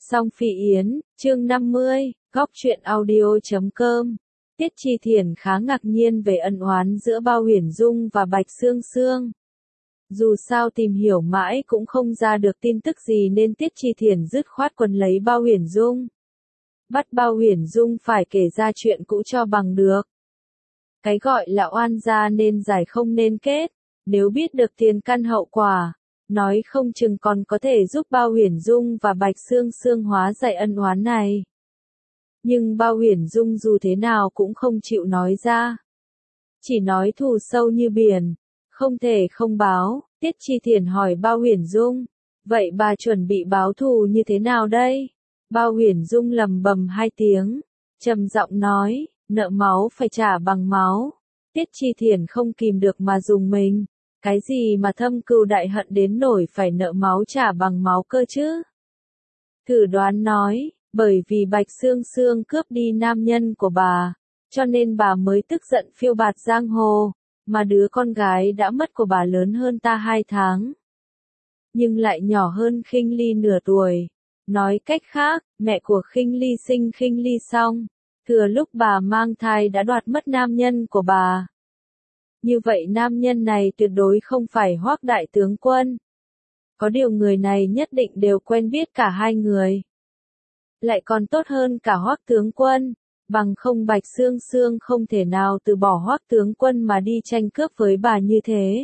Song Phi Yến, chương 50, góc truyện audio.com. Tiết Chi Thiển khá ngạc nhiên về ân oán giữa Bao Huyền Dung và Bạch Sương Sương. Dù sao tìm hiểu mãi cũng không ra được tin tức gì nên Tiết Chi Thiển dứt khoát quấn lấy Bao Huyền Dung. Bắt Bao Huyền Dung phải kể ra chuyện cũ cho bằng được. Cái gọi là oan gia nên giải không nên kết, nếu biết được tiền căn hậu quả, nói không chừng còn có thể giúp Bao Huyền Dung và Bạch Sương Sương hóa giải ân oán này. Nhưng Bao Huyền Dung dù thế nào cũng không chịu nói ra. Chỉ nói thù sâu như biển, không thể không báo. Tiết Chi Thiển hỏi Bao Huyền Dung, vậy bà chuẩn bị báo thù như thế nào đây? Bao Huyền Dung lầm bầm hai tiếng, trầm giọng nói, nợ máu phải trả bằng máu. Tiết Chi Thiển không kìm được mà rùng mình. Cái gì mà thâm cừu đại hận đến nổi phải nợ máu trả bằng máu cơ chứ? Thử đoán nói, bởi vì Bạch Sương Sương cướp đi nam nhân của bà, cho nên bà mới tức giận phiêu bạt giang hồ, mà đứa con gái đã mất của bà lớn hơn ta 2 tháng. Nhưng lại nhỏ hơn Khinh Ly nửa tuổi. Nói cách khác, mẹ của Khinh Ly sinh Khinh Ly xong, thừa lúc bà mang thai đã đoạt mất nam nhân của bà. Như vậy nam nhân này tuyệt đối không phải Hoắc đại tướng quân. Có điều người này nhất định đều quen biết cả hai người. Lại còn tốt hơn cả Hoắc tướng quân, bằng không Bạch Sương Sương không thể nào từ bỏ Hoắc tướng quân mà đi tranh cướp với bà như thế.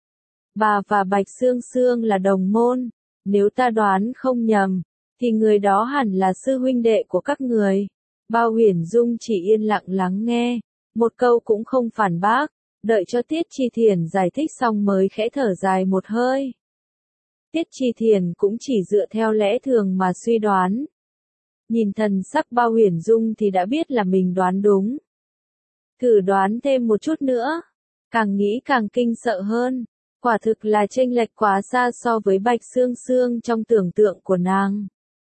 Bà và Bạch Sương Sương là đồng môn, nếu ta đoán không nhầm, thì người đó hẳn là sư huynh đệ của các người. Bao Huyền Dung chỉ yên lặng lắng nghe, một câu cũng không phản bác. Đợi cho Tiết Chi Thiển giải thích xong mới khẽ thở dài một hơi. Tiết Chi Thiển cũng chỉ dựa theo lẽ thường mà suy đoán. Nhìn thần sắc Bao Huyền Dung thì đã biết là mình đoán đúng. Thử đoán thêm một chút nữa. Càng nghĩ càng kinh sợ hơn. Quả thực là chênh lệch quá xa so với Bạch Sương Sương trong tưởng tượng của nàng.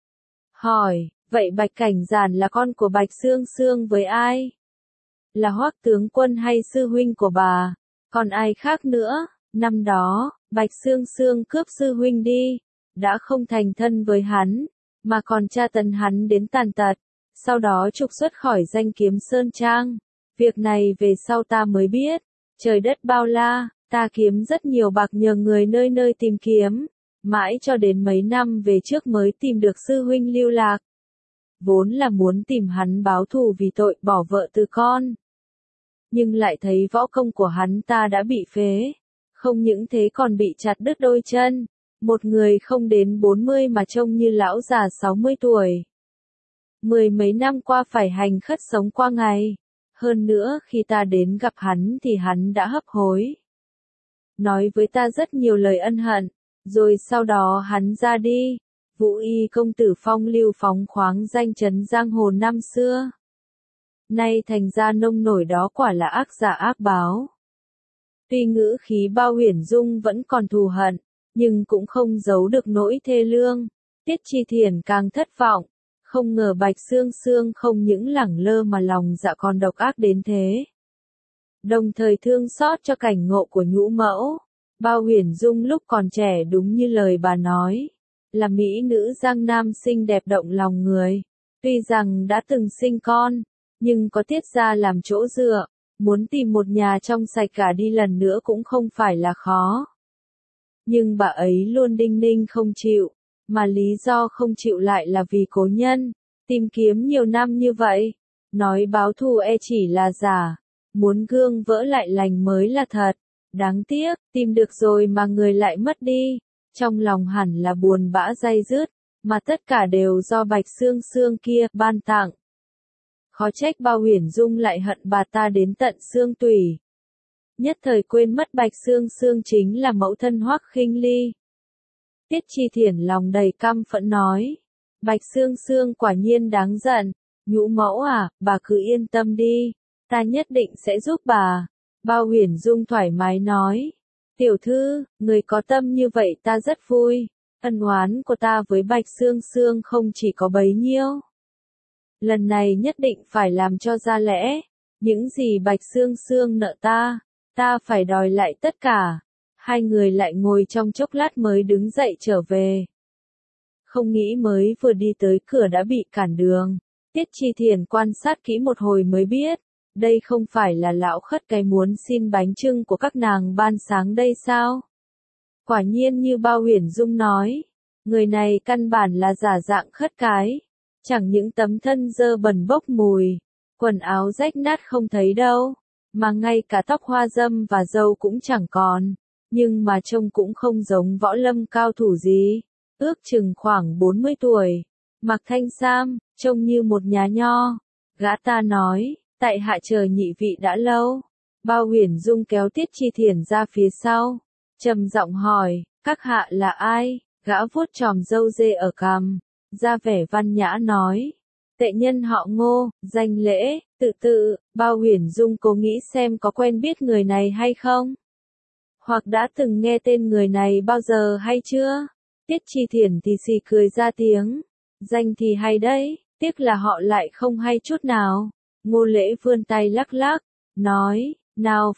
Hỏi, vậy Bạch Cảnh Giản là con của Bạch Sương Sương với ai? Là Hoắc tướng quân hay sư huynh của bà? Còn ai khác nữa? Năm đó, Bạch Sương Sương cướp sư huynh đi, đã không thành thân với hắn, mà còn tra tấn hắn đến tàn tật, sau đó trục xuất khỏi Danh Kiếm Sơn Trang. Việc này về sau ta mới biết, trời đất bao la, ta kiếm rất nhiều bạc nhờ người nơi nơi tìm kiếm, mãi cho đến mấy năm về trước mới tìm được sư huynh lưu lạc. Vốn là muốn tìm hắn báo thù vì tội bỏ vợ từ con. Nhưng lại thấy võ công của hắn ta đã bị phế. Không những thế còn bị chặt đứt đôi chân. Một người không đến 40 mà trông như lão già 60 tuổi. Mười mấy năm qua phải hành khất sống qua ngày. Hơn nữa khi ta đến gặp hắn thì hắn đã hấp hối. Nói với ta rất nhiều lời ân hận. Rồi sau đó hắn ra đi. Vũ y công tử phong lưu phóng khoáng danh chấn giang hồ năm xưa. Nay thành ra nông nổi đó quả là ác giả ác báo. Tuy ngữ khí Bao Huyền Dung vẫn còn thù hận, nhưng cũng không giấu được nỗi thê lương. Tiết Chi Thiển càng thất vọng, không ngờ Bạch Sương Sương không những lẳng lơ mà lòng dạ còn độc ác đến thế. Đồng thời thương xót cho cảnh ngộ của nhũ mẫu. Bao Huyền Dung lúc còn trẻ đúng như lời bà nói, là mỹ nữ Giang Nam xinh đẹp động lòng người. Tuy rằng đã từng sinh con, nhưng có Tiết gia làm chỗ dựa, muốn tìm một nhà trong sạch cả đi lần nữa cũng không phải là khó. Nhưng bà ấy luôn đinh ninh không chịu, mà lý do không chịu lại là vì cố nhân, tìm kiếm nhiều năm như vậy, nói báo thù chỉ là giả, muốn gương vỡ lại lành mới là thật. Đáng tiếc, tìm được rồi mà người lại mất đi, trong lòng hẳn là buồn bã day dứt, mà tất cả đều do Bạch Sương Sương kia ban tặng. Khó trách Bao Huyền Dung lại hận bà ta đến tận xương tủy. Nhất thời quên mất Bạch Sương Sương chính là mẫu thân Hoắc Khinh Ly. Tiết Chi Thiển lòng đầy căm phẫn nói. Bạch Sương Sương quả nhiên đáng giận. Nhũ mẫu à, bà cứ yên tâm đi. Ta nhất định sẽ giúp bà. Bao Huyền Dung thoải mái nói. Tiểu thư, người có tâm như vậy ta rất vui. Ân oán của ta với Bạch Sương Sương không chỉ có bấy nhiêu. Lần này nhất định phải làm cho ra lẽ. Những gì Bạch Sương Sương nợ ta phải đòi lại tất cả. Hai người lại ngồi trong chốc lát mới đứng dậy trở về. không nghĩ mới vừa đi tới cửa đã bị cản đường. Tiết Chi Thiền quan sát kỹ một hồi mới biết, đây không phải là lão khất cái muốn xin bánh chưng của các nàng ban sáng đây sao? Quả nhiên như Bao Huyền Dung nói, người này căn bản là giả dạng khất cái, chẳng những tấm thân dơ bẩn bốc mùi, quần áo rách nát không thấy đâu, mà ngay cả tóc hoa râm và râu cũng chẳng còn, nhưng mà trông cũng không giống võ lâm cao thủ gì, ước chừng khoảng 40 tuổi, mặc thanh sam, trông như một nhà nho. Gã ta nói, tại hạ chờ nhị vị đã lâu. Bao Huyền Dung kéo Tiết Chi Thiền ra phía sau, trầm giọng hỏi, các hạ là ai? Gã vuốt chòm râu dê ở cằm, ra vẻ văn nhã nói, tệ nhân họ Ngô, danh lễ, tự. Bao Huyền Dung cố nghĩ xem có quen biết người này hay không, hoặc đã từng nghe tên người này bao giờ hay chưa. Tiết Chi Thiền thì xì cười ra tiếng, danh thì hay đấy, tiếc là họ lại không hay chút nào. Ngô Lễ vươn tay lắc lắc, nói, nào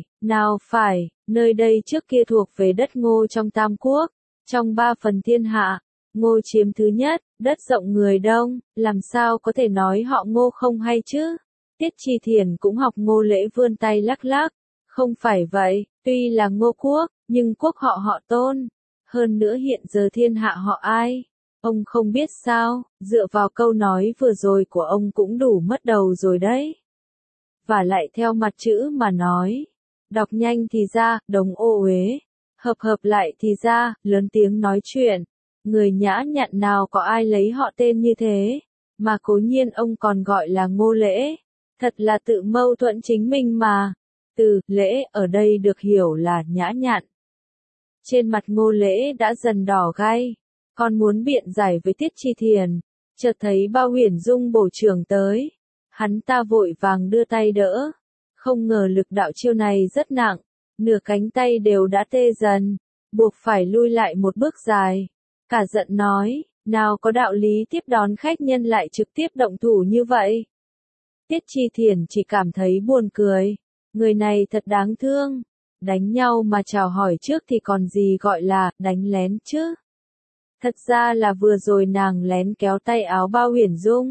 phải, nơi đây trước kia thuộc về đất Ngô trong Tam Quốc, trong 3 phần thiên hạ, Ngô chiếm thứ nhất, đất rộng người đông, làm sao có thể nói họ Ngô không hay chứ? Tiết Chi Thiền cũng học Ngô Lễ vươn tay lắc lắc, không phải vậy, tuy là Ngô quốc, nhưng quốc họ Tôn, hơn nữa hiện giờ thiên hạ họ ai? Ông không biết sao, dựa vào câu nói vừa rồi của ông cũng đủ mất đầu rồi đấy. Và lại theo mặt chữ mà nói, đọc nhanh thì ra, đồng ô uế, hợp lại thì ra, lớn tiếng nói chuyện. Người nhã nhặn nào có ai lấy họ tên như thế, mà cố nhiên ông còn gọi là Ngô Lễ, thật là tự mâu thuẫn chính mình mà. Từ lễ ở đây được hiểu là nhã nhặn. Trên mặt Ngô Lễ đã dần đỏ gay, còn muốn biện giải với Tiết Chi Thiền, chợt thấy Bao Huyền Dung bổ trưởng tới, hắn ta vội vàng đưa tay đỡ, không ngờ lực đạo chiêu này rất nặng, nửa cánh tay đều đã tê dần, buộc phải lui lại một bước dài, cả giận nói, nào có đạo lý tiếp đón khách nhân lại trực tiếp động thủ như vậy. Tiết Chi Thiền chỉ cảm thấy buồn cười, người này thật đáng thương, đánh nhau mà chào hỏi trước thì còn gì gọi là đánh lén chứ. Thật ra là vừa rồi nàng lén kéo tay áo Bao Huyền Dung,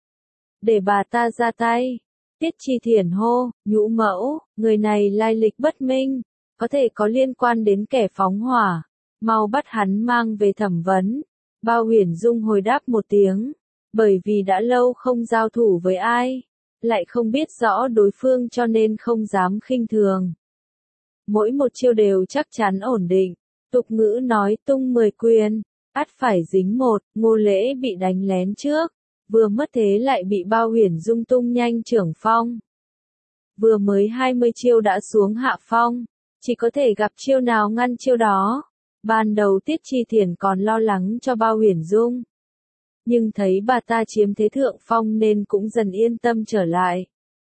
để bà ta ra tay. Tiết Chi Thiền hô, nhũ mẫu, người này lai lịch bất minh, có thể có liên quan đến kẻ phóng hỏa, mau bắt hắn mang về thẩm vấn. Bao Huyền Dung hồi đáp một tiếng, bởi vì đã lâu không giao thủ với ai, lại không biết rõ đối phương cho nên không dám khinh thường. Mỗi một chiêu đều chắc chắn ổn định, tục ngữ nói tung 10 quyền, ắt phải dính một. Ngô Lễ bị đánh lén trước, vừa mất thế lại bị Bao Huyền Dung tung nhanh trưởng phong. Vừa mới 20 chiêu đã xuống hạ phong, chỉ có thể gặp chiêu nào ngăn chiêu đó. Ban đầu Tiết Chi Thiền còn lo lắng cho Bao Huyền Dung, nhưng thấy bà ta chiếm thế thượng phong nên cũng dần yên tâm trở lại.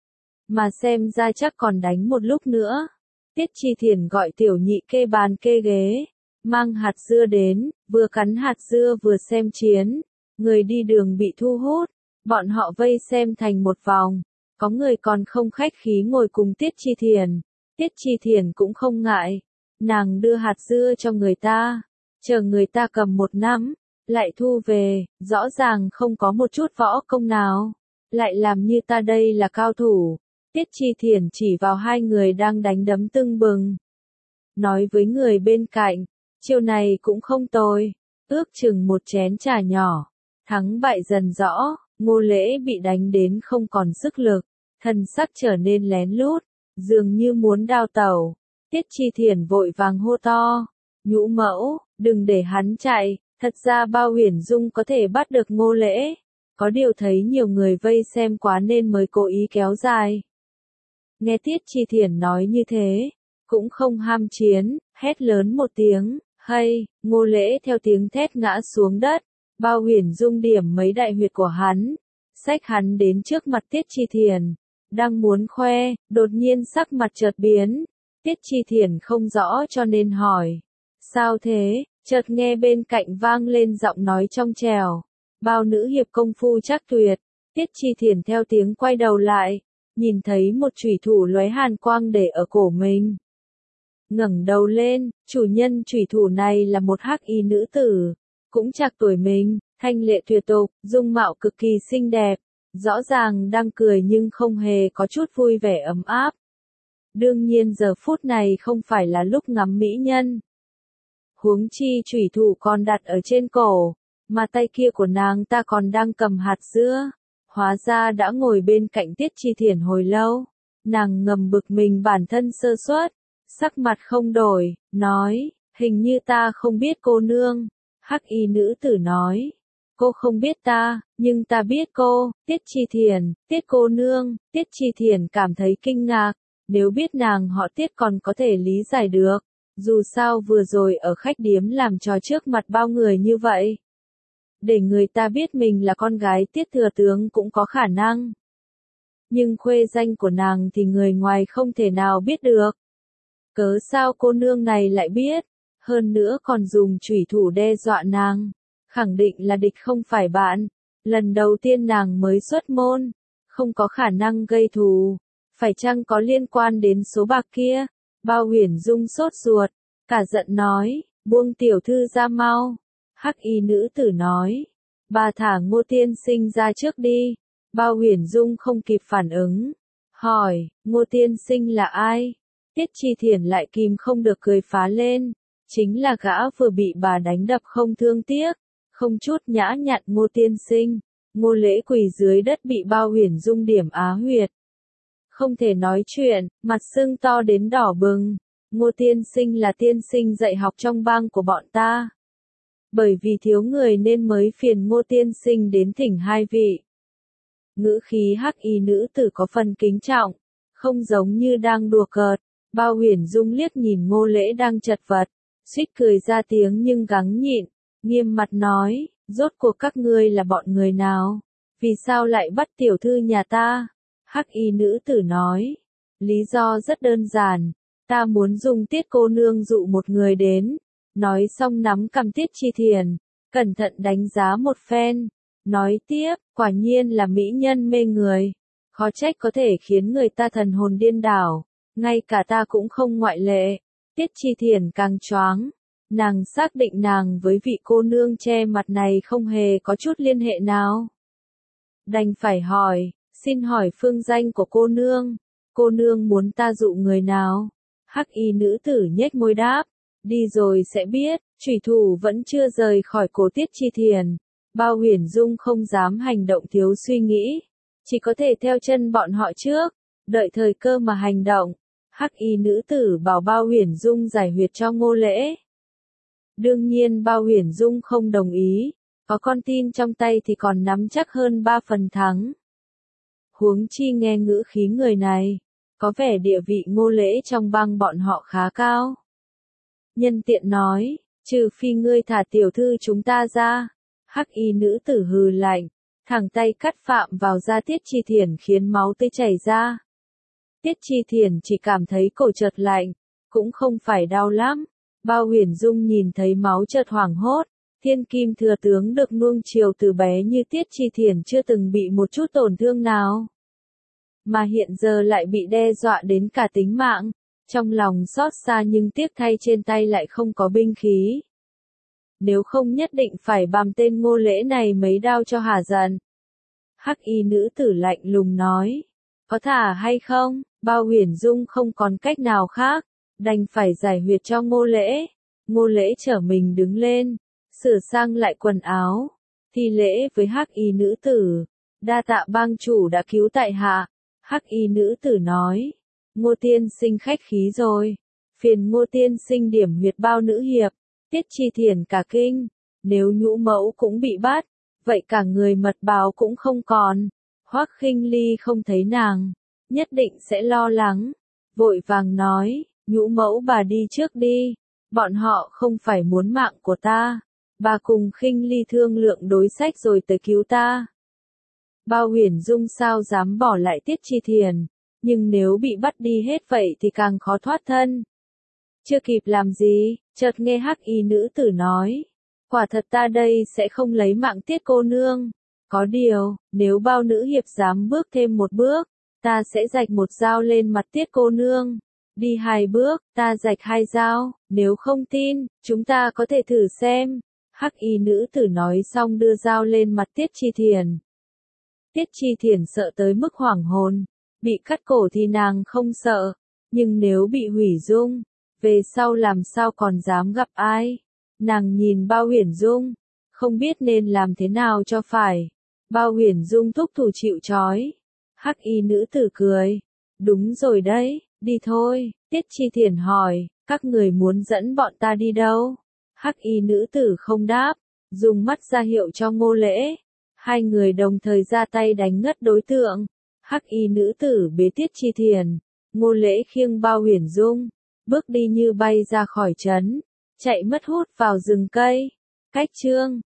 Mà xem ra chắc còn đánh một lúc nữa. Tiết Chi Thiền gọi tiểu nhị kê bàn kê ghế, mang hạt dưa đến, vừa cắn hạt dưa vừa xem chiến. Người đi đường bị thu hút, bọn họ vây xem thành một vòng, có người còn không khách khí ngồi cùng Tiết Chi Thiền. Tiết Chi Thiền cũng không ngại, nàng đưa hạt dưa cho người ta, chờ người ta cầm một nắm, lại thu về, rõ ràng không có một chút võ công nào, lại làm như ta đây là cao thủ. Tiết Chi Thiền chỉ vào hai người đang đánh đấm tưng bừng, nói với người bên cạnh, chiêu này cũng không tồi, ước chừng một chén trà nhỏ, thắng bại dần rõ. Ngô Lễ bị đánh đến không còn sức lực, thân sắc trở nên lén lút, dường như muốn đao tẩu. Tiết Chi Thiền vội vàng hô to, nhũ mẫu, đừng để hắn chạy. Thật ra Bao Huyền Dung có thể bắt được Ngô Lễ, có điều thấy nhiều người vây xem quá nên mới cố ý kéo dài. Nghe Tiết Chi Thiền nói như thế, cũng không ham chiến, hét lớn một tiếng, hay. Ngô Lễ theo tiếng thét ngã xuống đất. Bao Huyền Dung điểm mấy đại huyệt của hắn, xách hắn đến trước mặt Tiết Chi Thiền, đang muốn khoe, đột nhiên sắc mặt chợt biến. Tiết Chi Thiền không rõ cho nên hỏi, sao thế? Chợt nghe bên cạnh vang lên giọng nói trong trẻo, Bao nữ hiệp công phu chắc tuyệt. Tiết Chi Thiền theo tiếng quay đầu lại, nhìn thấy một chủy thủ lóe hàn quang để ở cổ mình. Ngẩng đầu lên, chủ nhân chủy thủ này là một hắc y nữ tử, cũng trạc tuổi mình, thanh lệ tuyệt tục, dung mạo cực kỳ xinh đẹp, rõ ràng đang cười nhưng không hề có chút vui vẻ ấm áp. Đương nhiên giờ phút này không phải là lúc ngắm mỹ nhân. Huống chi chủy thủ còn đặt ở trên cổ, mà tay kia của nàng ta còn đang cầm hạt dưa. Hóa ra đã ngồi bên cạnh Tiết Chi Thiển hồi lâu. Nàng ngầm bực mình bản thân sơ suất, sắc mặt không đổi, nói, hình như ta không biết cô nương. Hắc y nữ tử nói, cô không biết ta, nhưng ta biết cô, Tiết Chi Thiển, Tiết cô nương. Tiết Chi Thiển cảm thấy kinh ngạc, nếu biết nàng họ Tiết còn có thể lý giải được. Dù sao vừa rồi ở khách điếm làm trò trước mặt bao người như vậy. Để người ta biết mình là con gái Tiết thừa tướng cũng có khả năng. Nhưng khuê danh của nàng thì người ngoài không thể nào biết được. Cớ sao cô nương này lại biết, hơn nữa còn dùng chủy thủ đe dọa nàng. Khẳng định là địch không phải bạn. Lần đầu tiên nàng mới xuất môn, không có khả năng gây thù. Phải chăng có liên quan đến số bạc kia? Bao Huyền Dung sốt ruột, cả giận nói, buông tiểu thư ra mau. Hắc y nữ tử nói, bà thả Ngô tiên sinh ra trước đi. Bao Huyền Dung không kịp phản ứng, hỏi, Ngô tiên sinh là ai? Tiết Chi Thiển lại kìm không được cười phá lên, chính là gã vừa bị bà đánh đập không thương tiếc, không chút nhã nhặn Ngô tiên sinh. Ngô Lễ quỳ dưới đất bị Bao Huyền Dung điểm á huyệt. Không thể nói chuyện, mặt sưng to đến đỏ bừng. Ngô tiên sinh là tiên sinh dạy học trong bang của bọn ta. Bởi vì thiếu người nên mới phiền Ngô tiên sinh đến thỉnh hai vị. Ngữ khí hắc y nữ tử có phần kính trọng, không giống như đang đùa cợt. Bao Huyền Dung liếc nhìn Ngô Lễ đang chật vật, suýt cười ra tiếng nhưng gắng nhịn, nghiêm mặt nói, rốt cuộc các ngươi là bọn người nào? Vì sao lại bắt tiểu thư nhà ta? Hắc y nữ tử nói, lý do rất đơn giản, ta muốn dùng Tiết cô nương dụ một người đến. Nói xong nắm cằm Tiết Chi Thiển, cẩn thận đánh giá một phen, nói tiếp, quả nhiên là mỹ nhân mê người, khó trách có thể khiến người ta thần hồn điên đảo, ngay cả ta cũng không ngoại lệ. Tiết Chi Thiển càng choáng, nàng xác định nàng với vị cô nương che mặt này không hề có chút liên hệ nào. Đành phải hỏi, xin hỏi phương danh của cô nương muốn ta dụ người nào? Hắc y nữ tử nhếch môi đáp, đi rồi sẽ biết. Chủy thủ vẫn chưa rời khỏi cổ Tiết Chi Thiển. Bao Huyền Dung không dám hành động thiếu suy nghĩ, chỉ có thể theo chân bọn họ trước, đợi thời cơ mà hành động. Hắc y nữ tử bảo Bao Huyền Dung giải huyệt cho Ngô Lễ. Đương nhiên Bao Huyền Dung không đồng ý, có con tin trong tay thì còn nắm chắc hơn 3 phần thắng. Huống chi nghe ngữ khí người này, có vẻ địa vị Ngô Lễ trong bang bọn họ khá cao. Nhân tiện nói, trừ phi ngươi thả tiểu thư chúng ta ra. Hắc y nữ tử hừ lạnh, thẳng tay cắt phạm vào da Tiết Chi Thiển khiến máu tươi chảy ra. Tiết Chi Thiển chỉ cảm thấy cổ chợt lạnh, cũng không phải đau lắm. Bao Huyền Dung nhìn thấy máu chợt hoảng hốt, thiên kim thừa tướng được nuông chiều từ bé như Tiết Chi Thiển chưa từng bị một chút tổn thương nào. Mà hiện giờ lại bị đe dọa đến cả tính mạng, trong lòng xót xa nhưng tiếc thay trên tay lại không có binh khí. Nếu không nhất định phải băm tên Ngô Lễ này mấy đao cho hả giận. Hắc y nữ tử lạnh lùng nói, có thả hay không? Bao Huyền Dung không còn cách nào khác, đành phải giải huyệt cho Ngô Lễ. Ngô Lễ trở mình đứng lên, sửa sang lại quần áo, thi lễ với hắc y nữ tử, đa tạ bang chủ đã cứu tại hạ. Hắc y nữ tử nói, Ngô tiên sinh khách khí rồi, phiền Ngô tiên sinh điểm huyệt Bao nữ hiệp. Tiết Chi Thiển cả kinh, nếu Nhũ mẫu cũng bị bắt, vậy cả người mật báo cũng không còn. Hoắc Khinh Ly không thấy nàng, nhất định sẽ lo lắng, vội vàng nói, Nhũ mẫu bà đi trước đi, bọn họ không phải muốn mạng của ta, bà cùng Khinh Ly thương lượng đối sách rồi tới cứu ta. Bao Huyền Dung sao dám bỏ lại Tiết Chi Thiển, nhưng nếu bị bắt đi hết vậy thì càng khó thoát thân. Chưa kịp làm gì, chợt nghe hắc y nữ tử nói, quả thật ta đây sẽ không lấy mạng Tiết cô nương. Có điều, nếu Bao nữ hiệp dám bước thêm một bước, ta sẽ rạch một dao lên mặt Tiết cô nương. Đi 2 bước, ta rạch 2 dao, nếu không tin, chúng ta có thể thử xem. Hắc y nữ tử nói xong đưa dao lên mặt Tiết Chi Thiền. Tiết Chi Thiền sợ tới mức hoảng hồn, bị cắt cổ thì nàng không sợ, nhưng nếu bị hủy dung, về sau làm sao còn dám gặp ai. Nàng nhìn Bao Huyền Dung, không biết nên làm thế nào cho phải. Bao Huyền Dung thúc thủ chịu trói. Hắc y nữ tử cười. Đúng rồi đấy, đi thôi. Tiết Chi Thiền hỏi, các người muốn dẫn bọn ta đi đâu? Hắc y nữ tử không đáp, dùng mắt ra hiệu cho Ngô Lễ. Hai người đồng thời ra tay đánh ngất đối tượng. Hắc y nữ tử bế Tiết Chi Thiền, Ngô Lễ khiêng Bao Huyền Dung, bước đi như bay ra khỏi trấn, chạy mất hút vào rừng cây. Cách chương